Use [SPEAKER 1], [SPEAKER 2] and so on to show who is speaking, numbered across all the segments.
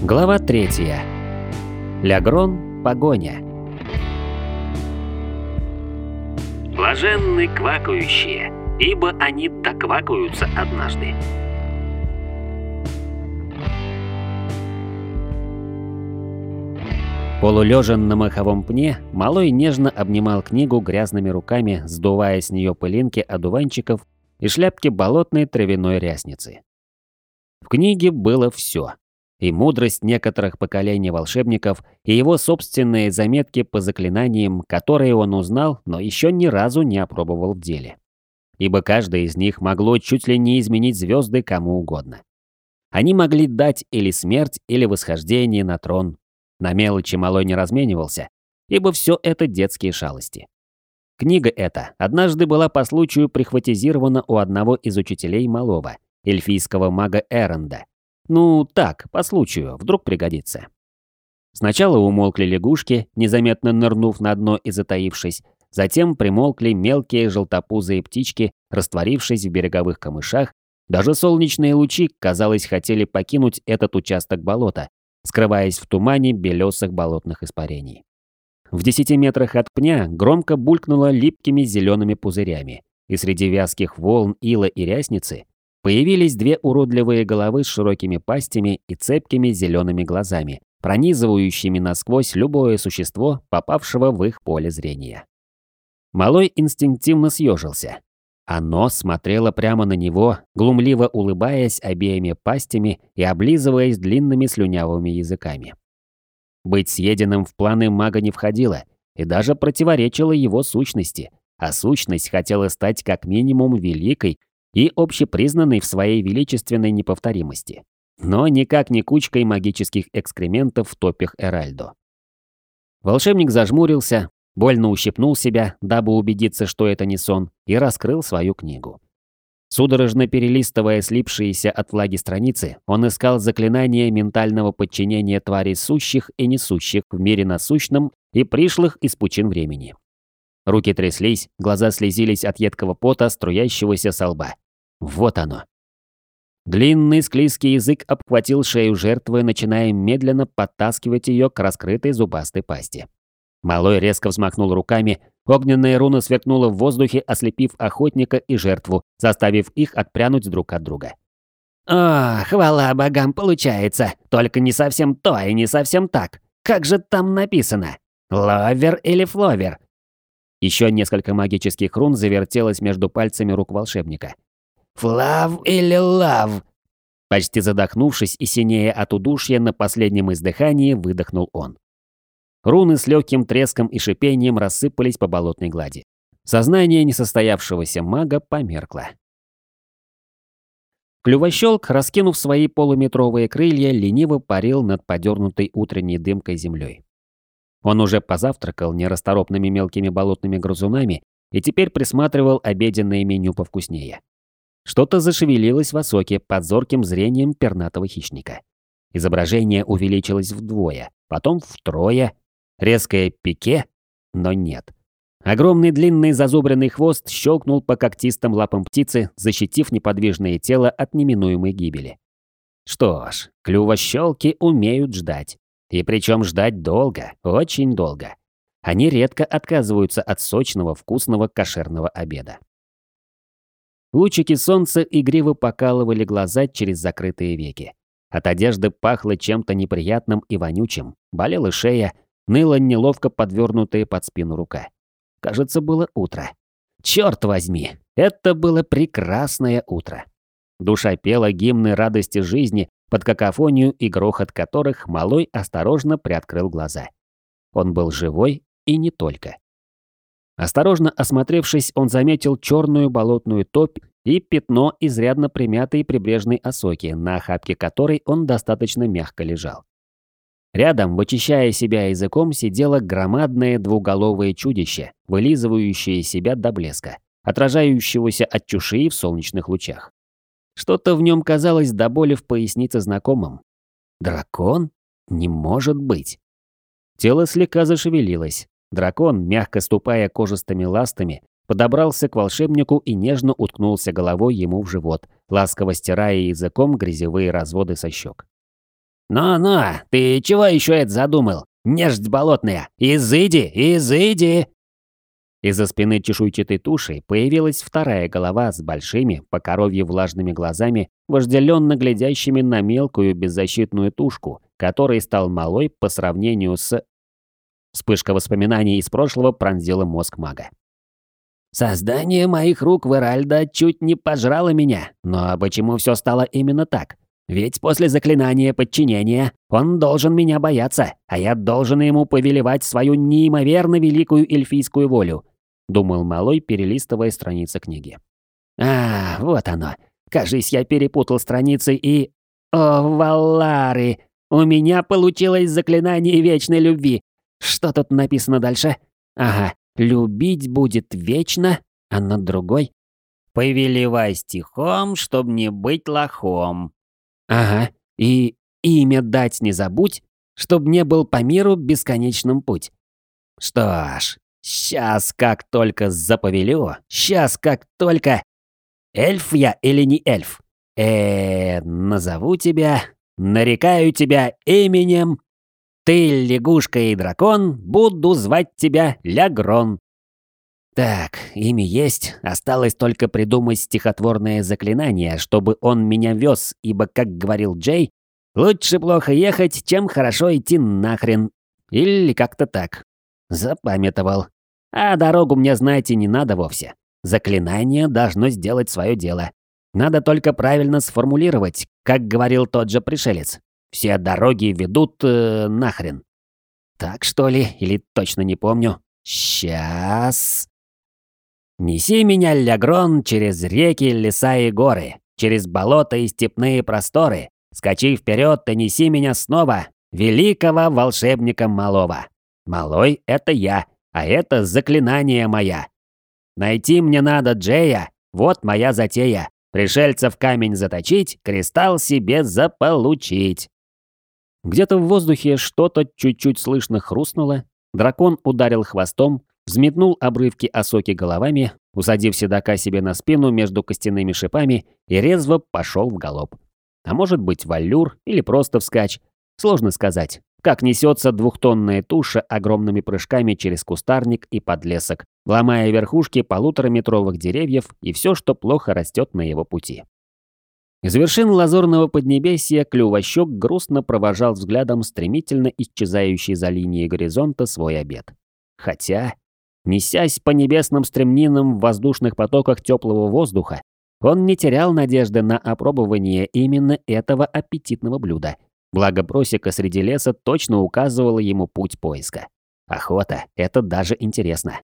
[SPEAKER 1] Глава 3. Лягрон. Погоня.
[SPEAKER 2] Блаженны квакающие, ибо они доквакаются однажды.
[SPEAKER 1] Полулежа на маховом пне, малой нежно обнимал книгу грязными руками, сдувая с нее пылинки одуванчиков и шляпки болотной травяной рясницы. В книге было все. И мудрость некоторых поколений волшебников, и его собственные заметки по заклинаниям, которые он узнал, но еще ни разу не опробовал в деле. Ибо каждое из них могло чуть ли не изменить звезды кому угодно. Они могли дать или смерть, или восхождение на трон. На мелочи малой не разменивался, ибо все это детские шалости. Книга эта однажды была по случаю прихватизирована у одного из учителей малого, эльфийского мага Эренда. Ну, так, по случаю, вдруг пригодится. Сначала умолкли лягушки, незаметно нырнув на дно и затаившись, затем примолкли мелкие желтопузые птички, растворившись в береговых камышах, даже солнечные лучи, казалось, хотели покинуть этот участок болота, скрываясь в тумане белесых болотных испарений. В 10 метрах от пня громко булькнуло липкими зелеными пузырями, и среди вязких волн ила и рясницы появились две уродливые головы с широкими пастями и цепкими зелеными глазами, пронизывающими насквозь любое существо, попавшего в их поле зрения. Малой инстинктивно съежился. Оно смотрело прямо на него, глумливо улыбаясь обеими пастями и облизываясь длинными слюнявыми языками. Быть съеденным в планы мага не входило и даже противоречило его сущности, а сущность хотела стать как минимум великой и общепризнанной в своей величественной неповторимости, но никак не кучкой магических экскрементов в топях Эральдо. Волшебник зажмурился, больно ущипнул себя, дабы убедиться, что это не сон, и раскрыл свою книгу. Судорожно перелистывая слипшиеся от влаги страницы, он искал заклинания ментального подчинения тварей сущих и несущих в мире насущном и пришлых из пучин времени. Руки тряслись, глаза слезились от едкого пота, струящегося со лба. Вот оно. Длинный склизкий язык обхватил шею жертвы, начиная медленно подтаскивать ее к раскрытой зубастой пасти. Малой резко взмахнул руками, огненная руна сверкнула в воздухе, ослепив охотника и жертву, заставив их отпрянуть друг от друга.
[SPEAKER 2] «О, хвала богам, получается, только не совсем то и не совсем так. Как же там написано? Ловер или фловер?»
[SPEAKER 1] Еще несколько магических рун завертелось между пальцами рук волшебника.
[SPEAKER 2] «Флав или лав?»
[SPEAKER 1] Почти задохнувшись и синея от удушья, на последнем издыхании выдохнул он. Руны с легким треском и шипением рассыпались по болотной глади. Сознание несостоявшегося мага померкло. Клювощелк, раскинув свои полуметровые крылья, лениво парил над подернутой утренней дымкой землей. Он уже позавтракал нерасторопными мелкими болотными грызунами и теперь присматривал обеденное меню повкуснее. Что-то зашевелилось в осоке под зорким зрением пернатого хищника. Изображение увеличилось вдвое, потом втрое. Резкое пике, но нет. Огромный длинный зазубренный хвост щелкнул по когтистым лапам птицы, защитив неподвижное тело от неминуемой гибели. Что ж, клювощелки умеют ждать. И причем ждать долго, очень долго. Они редко отказываются от сочного, вкусного кошерного обеда. Лучики солнца игриво покалывали глаза через закрытые веки. От одежды пахло чем-то неприятным и вонючим, болела шея, ныла неловко подвернутая под спину рука. Кажется, было утро. Черт возьми, это было прекрасное утро. Душа пела гимны радости жизни, под какофонию и грохот которых малой осторожно приоткрыл глаза. Он был живой и не только. Осторожно осмотревшись, он заметил черную болотную топь и пятно изрядно примятой прибрежной осоки, на охапке которой он достаточно мягко лежал. Рядом, вычищая себя языком, сидело громадное двуголовое чудище, вылизывающее себя до блеска, отражающегося от чешуи в солнечных лучах. Что-то в нем казалось до боли в пояснице знакомым. Дракон? Не может быть. Тело слегка зашевелилось. Дракон, мягко ступая кожистыми ластами, подобрался к волшебнику и нежно уткнулся головой ему в живот, ласково стирая языком грязевые разводы со щек.
[SPEAKER 2] «Ну-ну, ты чего еще это задумал? Нежить болотная! Изыди, изыди!»
[SPEAKER 1] Из-за спины чешуйчатой туши появилась вторая голова с большими, по коровье влажными глазами, вожделенно глядящими на мелкую беззащитную тушку, которой стал малой по сравнению с... Вспышка воспоминаний из прошлого пронзила мозг мага.
[SPEAKER 2] «Создание моих рук Веральда чуть не пожрало меня, но почему все стало именно так? Ведь после заклинания подчинения он должен меня бояться, а я должен ему повелевать свою неимоверно великую эльфийскую волю», думал малой, перелистывая страницы книги. «А, вот оно. Кажись, я перепутал страницы и... О, Валлары! У меня получилось заклинание вечной любви. Что тут написано дальше? Ага, любить будет вечно, а над другой... Повелевай стихом, чтоб не быть лохом. Ага, и имя дать не забудь, чтоб не был по миру бесконечным путь. Что ж, сейчас как только заповелю, сейчас как только... Эльф я или не эльф? Назову тебя, нарекаю тебя именем. Ты лягушка и дракон, буду звать тебя Лягрон. Так, имя есть, осталось только придумать стихотворное заклинание, чтобы он меня вез, ибо, как говорил Джей, лучше плохо ехать, чем хорошо идти нахрен. Или как-то так. Запамятовал. А дорогу мне знать и не надо вовсе. Заклинание должно сделать свое дело. Надо только правильно сформулировать, как говорил тот же пришелец. Все дороги ведут нахрен. Так что ли? Или точно не помню. Сейчас. Неси меня, Лягрон, через реки, леса и горы, через болота и степные просторы. Скачи вперед и неси меня снова, великого волшебника малого. Малой — это я, а это заклинание моя. Найти мне надо Джея, вот моя затея. Пришельца в камень заточить, кристалл себе заполучить. Где-то в воздухе что-то чуть-чуть слышно хрустнуло. Дракон ударил хвостом, взметнул обрывки осоки головами, усадив седока себе на спину между костяными шипами и резво пошел в галоп. А может быть валлюр или просто вскачь. Сложно сказать, как несется двухтонная туша огромными прыжками через кустарник и подлесок, ломая верхушки полутораметровых деревьев и все, что плохо растет на его пути. Из вершин лазурного поднебесья Клювощёк грустно провожал взглядом стремительно исчезающий за линией горизонта свой обед. Хотя, несясь по небесным стремнинам в воздушных потоках теплого воздуха, он не терял надежды на опробование именно этого аппетитного блюда. Благо просека среди леса точно указывала ему путь поиска. Охота — это даже интересно.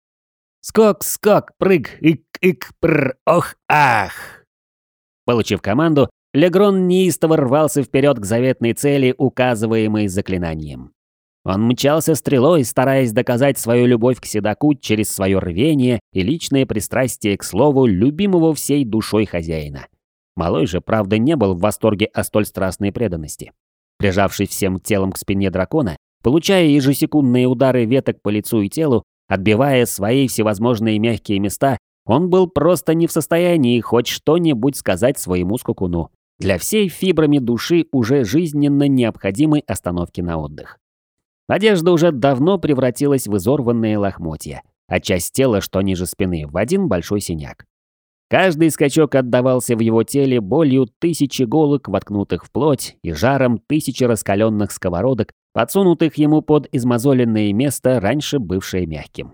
[SPEAKER 2] Скок, скок, прыг, ик, пр, ох, ах. Получив команду, Лягрон неистово рвался вперед к заветной цели, указываемой заклинанием. Он мчался стрелой, стараясь доказать свою любовь к седоку через свое рвение и личное пристрастие к слову любимого всей душой хозяина. Малой же, правда, не был в восторге от столь страстной преданности. Прижавшись всем телом к спине дракона, получая ежесекундные удары веток по лицу и телу, отбивая свои всевозможные мягкие места, он был просто не в состоянии хоть что-нибудь сказать своему скакуну. Для всей фибрами души уже жизненно необходимой остановки на отдых. Одежда уже давно превратилась в изорванные лохмотья, а часть тела, что ниже спины, в один большой синяк. Каждый скачок отдавался в его теле болью тысячи иголок, воткнутых в плоть, и жаром тысячи раскаленных сковородок, подсунутых ему под измозоленное место, раньше бывшее мягким.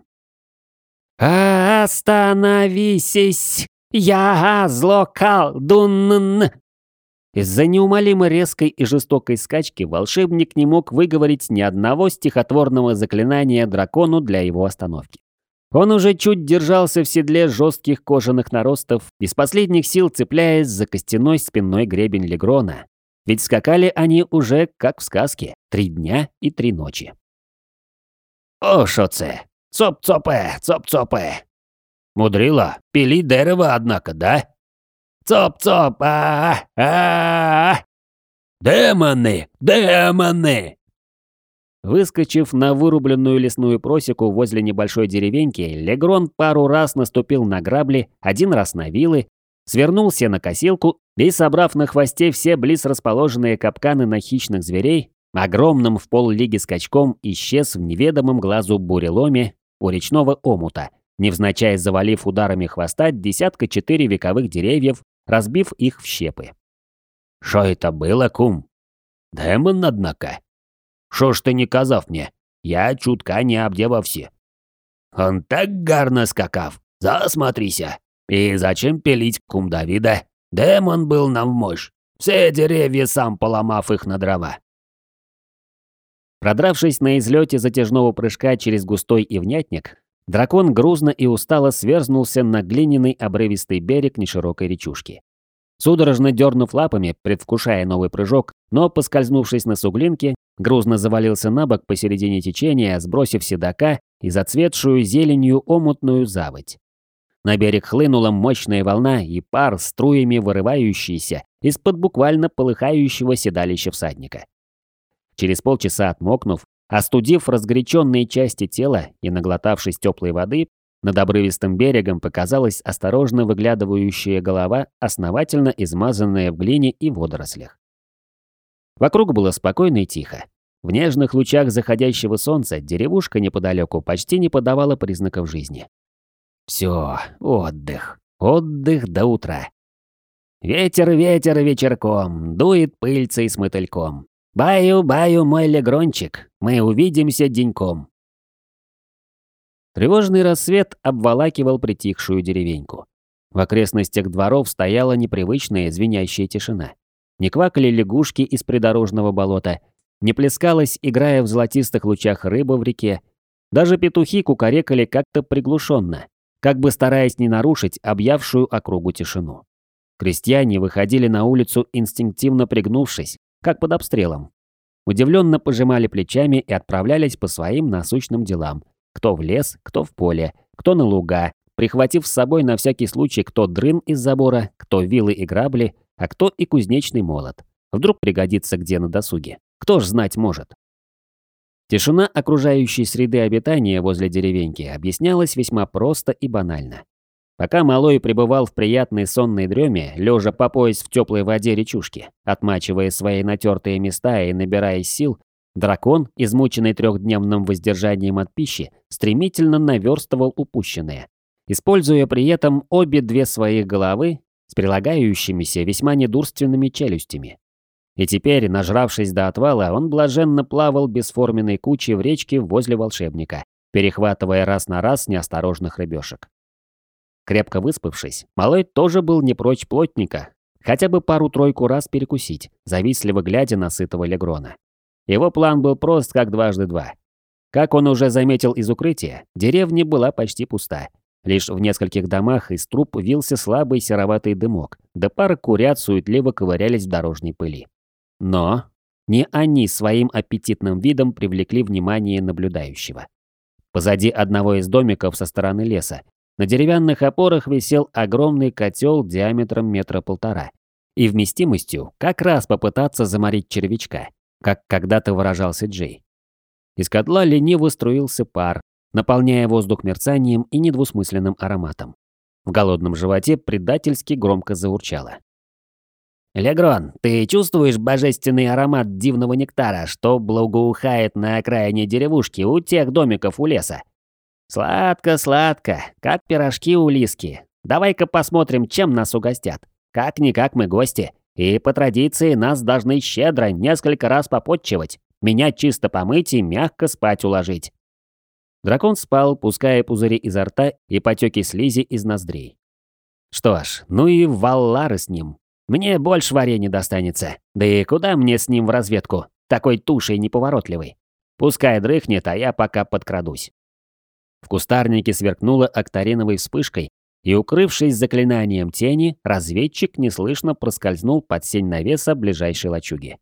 [SPEAKER 2] «Остановись! Я зло-колдун!» Из-за неумолимо резкой и жестокой скачки волшебник не мог выговорить ни одного стихотворного заклинания дракону для его остановки. Он уже чуть держался в седле жестких кожаных наростов, из последних сил цепляясь за костяной спинной гребень Лягрона. Ведь скакали они уже, как в сказке, 3 дня и 3 ночи. «О, шоце! Цоп-цопе! Цоп-цопе!» «Мудрила, пили дерево, однако, да?» «Цоп-цоп! А-а-а!» «Демоны! Демоны!» Выскочив на вырубленную лесную просеку возле небольшой деревеньки, Лягрон пару раз наступил на грабли, 1 раз на вилы,
[SPEAKER 1] свернул сенокосилку и, собрав на хвосте все близ расположенные капканы на хищных зверей, огромным в поллиги скачком исчез в неведомом глазу буреломе у речного омута, невзначай завалив ударами хвоста 4 вековых деревьев, разбив их в щепы. «Шо это было, кум?» «Демон, однако. Шо ж ты не казав мне? Я чутка не обдевався. Он так гарно скакав, засмотрися. И зачем пилить, кум Давида? Демон был нам в мощь. Все деревья сам поломав их на дрова». Продравшись на излете затяжного прыжка через густой ивнятник, дракон грузно и устало сверзнулся на глиняный обрывистый берег неширокой речушки. Судорожно дернув лапами, предвкушая новый прыжок, но, поскользнувшись на суглинке, грузно завалился на бок посередине течения, сбросив седока и зацветшую зеленью омутную заводь. На берег хлынула мощная волна и пар, струями вырывающийся из-под буквально полыхающего седалища всадника. Через полчаса отмокнув, остудив разгоряченные части тела и наглотавшись теплой воды, над обрывистым берегом показалась осторожно выглядывающая голова, основательно измазанная в глине и водорослях. Вокруг было спокойно и тихо. В нежных лучах заходящего солнца деревушка неподалеку почти не подавала признаков жизни. Все, отдых, отдых до утра. Ветер, ветер вечерком, дует пыльцей с мотыльком. Баю-баю, мой легрончик, мы увидимся деньком. Тревожный рассвет обволакивал притихшую деревеньку. В окрестностях дворов стояла непривычная звенящая тишина. Не квакали лягушки из придорожного болота, не плескалась, играя в золотистых лучах рыба в реке. Даже петухи кукарекали как-то приглушенно, как бы стараясь не нарушить объявшую округу тишину. Крестьяне выходили на улицу, инстинктивно пригнувшись, как под обстрелом. Удивленно пожимали плечами и отправлялись по своим насущным делам. Кто в лес, кто в поле, кто на луга, прихватив с собой на всякий случай кто дрын из забора, кто вилы и грабли, а кто и кузнечный молот. Вдруг пригодится где на досуге. Кто ж знать может. Тишина окружающей среды обитания возле деревеньки объяснялась весьма просто и банально. Пока малой пребывал в приятной сонной дреме, лежа по пояс в теплой воде речушки, отмачивая свои натертые места и набираясь сил, дракон, измученный трехдневным воздержанием от пищи, стремительно наверстывал упущенное, используя при этом обе две своих головы с прилагающимися весьма недурственными челюстями. И теперь, нажравшись до отвала, он блаженно плавал бесформенной кучей в речке возле волшебника, перехватывая раз на раз неосторожных рыбешек. Крепко выспавшись, малой тоже был не прочь плотника, хотя бы пару-тройку раз перекусить, завистливо глядя на сытого легрона. Его план был прост, как дважды два. Как он уже заметил из укрытия, деревня была почти пуста. Лишь в нескольких домах из труб вился слабый сероватый дымок, да пара курят суетливо ковырялись в дорожной пыли. Но не они своим аппетитным видом привлекли внимание наблюдающего. Позади одного из домиков со стороны леса на деревянных опорах висел огромный котел диаметром 1,5 метра и вместимостью как раз попытаться заморить червячка, как когда-то выражался Джей. Из котла лениво струился пар, наполняя воздух мерцанием и недвусмысленным ароматом. В голодном животе предательски громко заурчало. «Легрон, ты чувствуешь божественный аромат дивного нектара, что благоухает на окраине деревушки у тех домиков у леса? Сладко-сладко, как пирожки у Лиски. Давай-ка посмотрим, чем нас угостят. Как-никак мы гости, и по традиции нас должны щедро несколько раз попотчевать, меня чисто помыть и мягко спать уложить». Дракон спал, пуская пузыри изо рта и потеки слизи из ноздрей. Что ж, ну и валлары с ним. Мне больше варенья достанется. Да и куда мне с ним в разведку, такой тушей неповоротливой? Пускай дрыхнет, а я пока подкрадусь. В кустарнике сверкнуло октариновой вспышкой, и, укрывшись заклинанием тени, разведчик неслышно проскользнул под сень навеса ближайшей лачуги.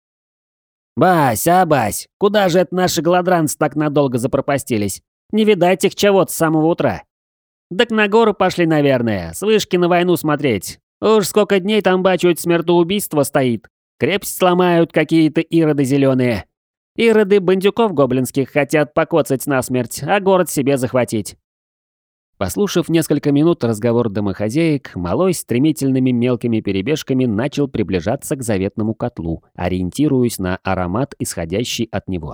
[SPEAKER 1] «Бась, Бась, куда же это наши голодранцы так надолго запропастились? Не видать их чего-то с самого утра». «Так на гору пошли, наверное, с вышки на войну смотреть. Уж сколько дней там, бачу, смертоубийство стоит. Крепость сломают какие-то ироды зеленые. Ироды бандюков гоблинских хотят покоцать насмерть, а город себе захватить». Послушав несколько минут разговор домохозяек, малой стремительными мелкими перебежками начал приближаться к заветному котлу, ориентируясь на аромат, исходящий от него.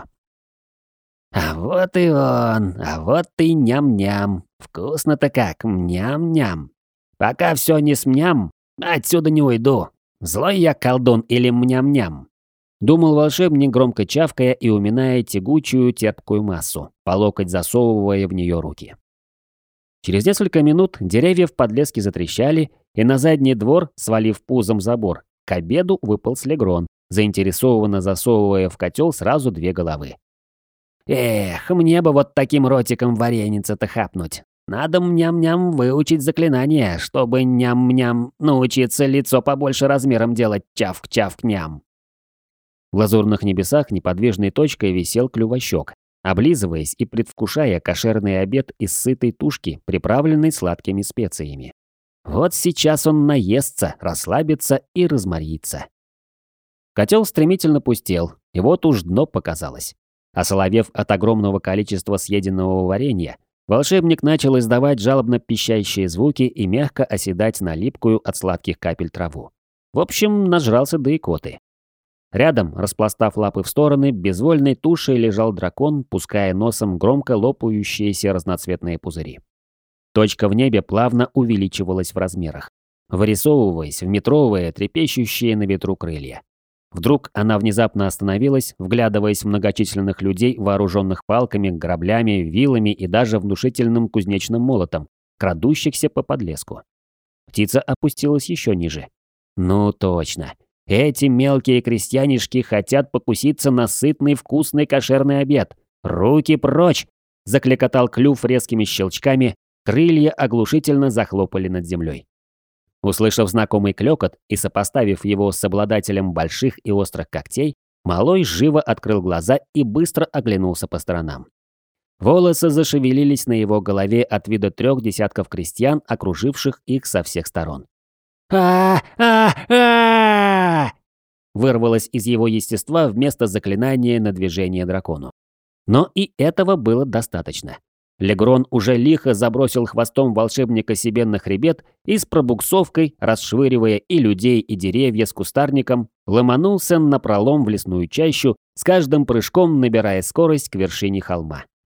[SPEAKER 1] «А вот и он, а вот и ням-ням. Вкусно-то как, ням-ням. Пока все не смням, отсюда не уйду. Злой я колдун или мням-ням?» Думал волшебник, громко чавкая и уминая тягучую терпкую массу, по локоть засовывая в нее руки. Через несколько минут деревья в подлеске затрещали, и на задний двор, свалив пузом забор, к обеду выполз Легрон, заинтересованно засовывая в котел сразу 2 головы. «Эх, мне бы вот таким ротиком вареница-то хапнуть. Надо ням-ням выучить заклинание, чтобы ням-ням научиться лицо побольше размером делать чавк-чавк-ням». В лазурных небесах неподвижной точкой висел клювощёк, облизываясь и предвкушая кошерный обед из сытой тушки, приправленной сладкими специями. Вот сейчас он наестся, расслабится и разморится. Котел стремительно пустел, и вот уж дно показалось. Осоловев от огромного количества съеденного варенья, волшебник начал издавать жалобно пищащие звуки и мягко оседать на липкую от сладких капель траву. В общем, нажрался до икоты. Рядом, распластав лапы в стороны, безвольной тушей лежал дракон, пуская носом громко лопающиеся разноцветные пузыри. Точка в небе плавно увеличивалась в размерах, вырисовываясь в метровые, трепещущие на ветру крылья. Вдруг она внезапно остановилась, вглядываясь в многочисленных людей, вооруженных палками, граблями, вилами и даже внушительным кузнечным молотом, крадущихся по подлеску. Птица опустилась еще ниже. Ну точно. Эти мелкие крестьянишки хотят покуситься на сытный вкусный кошерный обед. Руки прочь! Закликотал клюв резкими щелчками, крылья оглушительно захлопали над землей. Услышав знакомый клёкот и сопоставив его с обладателем больших и острых когтей, малой живо открыл глаза и быстро оглянулся по сторонам. Волосы зашевелились на его голове от вида 3 десятков крестьян, окруживших их со всех сторон. «А-а-а!» вырвалось из его естества вместо заклинания на движение дракону. Но и этого было достаточно. Легрон уже лихо забросил хвостом волшебника себе на хребет и с пробуксовкой, расшвыривая и людей, и деревья с кустарником, ломанулся напролом в лесную чащу, с каждым прыжком набирая скорость к вершине холма.